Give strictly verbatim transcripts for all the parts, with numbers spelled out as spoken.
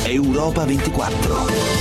Europa ventiquattro.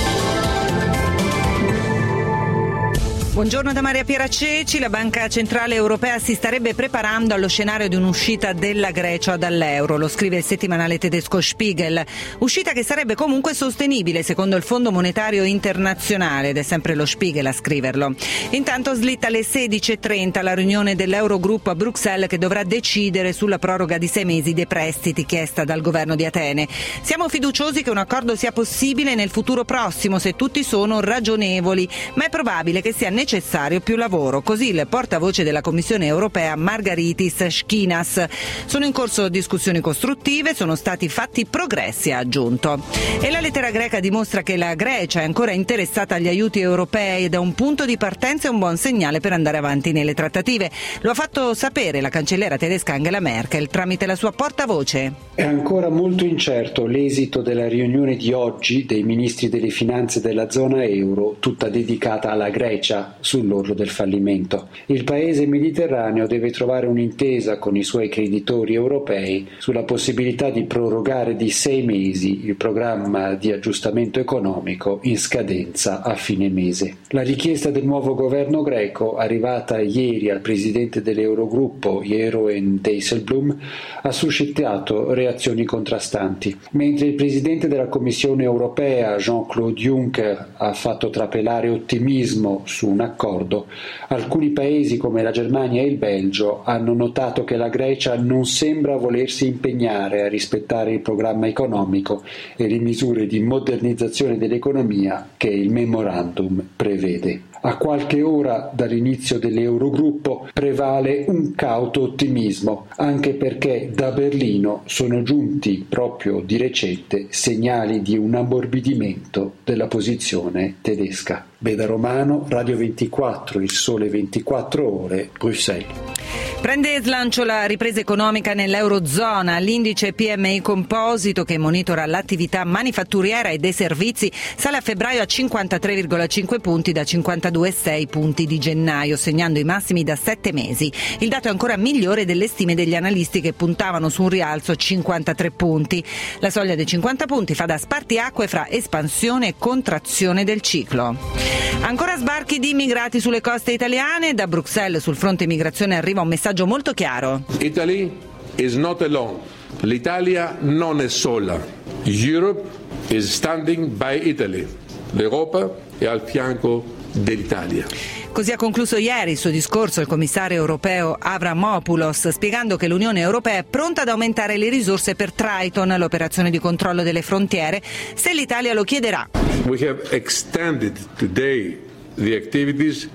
Buongiorno da Maria Piera Ceci. La Banca Centrale Europea si starebbe preparando allo scenario di un'uscita della Grecia dall'euro, lo scrive il settimanale tedesco Spiegel. Uscita che sarebbe comunque sostenibile secondo il Fondo Monetario Internazionale, ed è sempre lo Spiegel a scriverlo. Intanto slitta alle sedici e trenta la riunione dell'Eurogruppo a Bruxelles, che dovrà decidere sulla proroga di sei mesi dei prestiti chiesta dal governo di Atene. Siamo fiduciosi che un accordo sia possibile nel futuro prossimo se tutti sono ragionevoli, ma è probabile che sia necessario necessario più lavoro, così il portavoce della Commissione Europea Margaritis Schinas. Sono in corso discussioni costruttive, sono stati fatti progressi, ha aggiunto. E la lettera greca dimostra che la Grecia è ancora interessata agli aiuti europei ed è un punto di partenza e un buon segnale per andare avanti nelle trattative. Lo ha fatto sapere la cancelliera tedesca Angela Merkel tramite la sua portavoce. È ancora molto incerto l'esito della riunione di oggi dei ministri delle finanze della zona euro, tutta dedicata alla Grecia, sull'orlo del fallimento. Il paese mediterraneo deve trovare un'intesa con i suoi creditori europei sulla possibilità di prorogare di sei mesi il programma di aggiustamento economico in scadenza a fine mese. La richiesta del nuovo governo greco, arrivata ieri al presidente dell'Eurogruppo Jeroen Dijsselbloem, ha suscitato reazioni contrastanti. Mentre il presidente della Commissione europea Jean-Claude Juncker ha fatto trapelare ottimismo su un accordo, alcuni paesi come la Germania e il Belgio hanno notato che la Grecia non sembra volersi impegnare a rispettare il programma economico e le misure di modernizzazione dell'economia che il memorandum prevede. A qualche ora dall'inizio dell'Eurogruppo prevale un cauto ottimismo, anche perché da Berlino sono giunti proprio di recente segnali di un ammorbidimento della posizione tedesca. Beda Romano, Radio ventiquattro, Il Sole ventiquattro Ore, Bruxelles. Prende slancio la ripresa economica nell'Eurozona. L'indice P M I composito, che monitora l'attività manifatturiera e dei servizi, sale a febbraio a cinquantatré virgola cinque punti da cinquantadue virgola sei punti di gennaio, segnando i massimi da sette mesi. Il dato è ancora migliore delle stime degli analisti, che puntavano su un rialzo a cinquantatré punti. La soglia dei cinquanta punti fa da spartiacque fra espansione e contrazione del ciclo. Ancora sbarchi di immigrati sulle coste italiane. Da Bruxelles sul fronte immigrazione arriva un messaggio molto chiaro. Italy is not alone. L'Italia non è sola. Europe is standing by Italy. L'Europa è al fianco dell'Italia. Così ha concluso ieri il suo discorso il commissario europeo Avramopoulos, spiegando che l'Unione Europea è pronta ad aumentare le risorse per Triton, l'operazione di controllo delle frontiere, se l'Italia lo chiederà. We have extended today the activities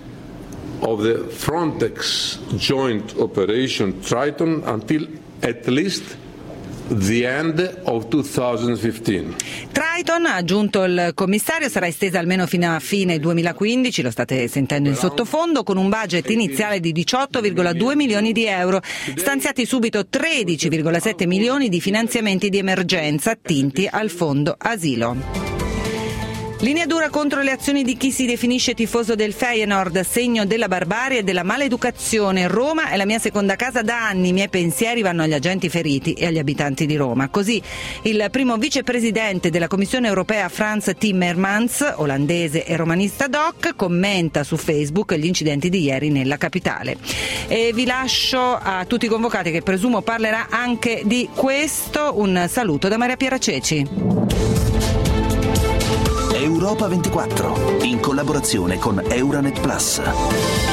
of the Frontex joint operation Triton until at least the end of twenty fifteen. Triton, ha aggiunto il commissario, sarà estesa almeno fino a fine duemilaquindici, lo state sentendo in sottofondo, con un budget iniziale di diciotto virgola due milioni di euro, stanziati subito tredici virgola sette milioni di finanziamenti di emergenza attinti al fondo asilo. Linea dura contro le azioni di chi si definisce tifoso del Feyenoord, segno della barbarie e della maleducazione. Roma è la mia seconda casa da anni, i miei pensieri vanno agli agenti feriti e agli abitanti di Roma. Così il primo vicepresidente della Commissione europea Frans Timmermans, olandese e romanista doc, commenta su Facebook gli incidenti di ieri nella capitale. E vi lascio a tutti i convocati, che presumo parlerà anche di questo. Un saluto da Maria Piera Ceci. Europa ventiquattro, in collaborazione con Euranet Plus.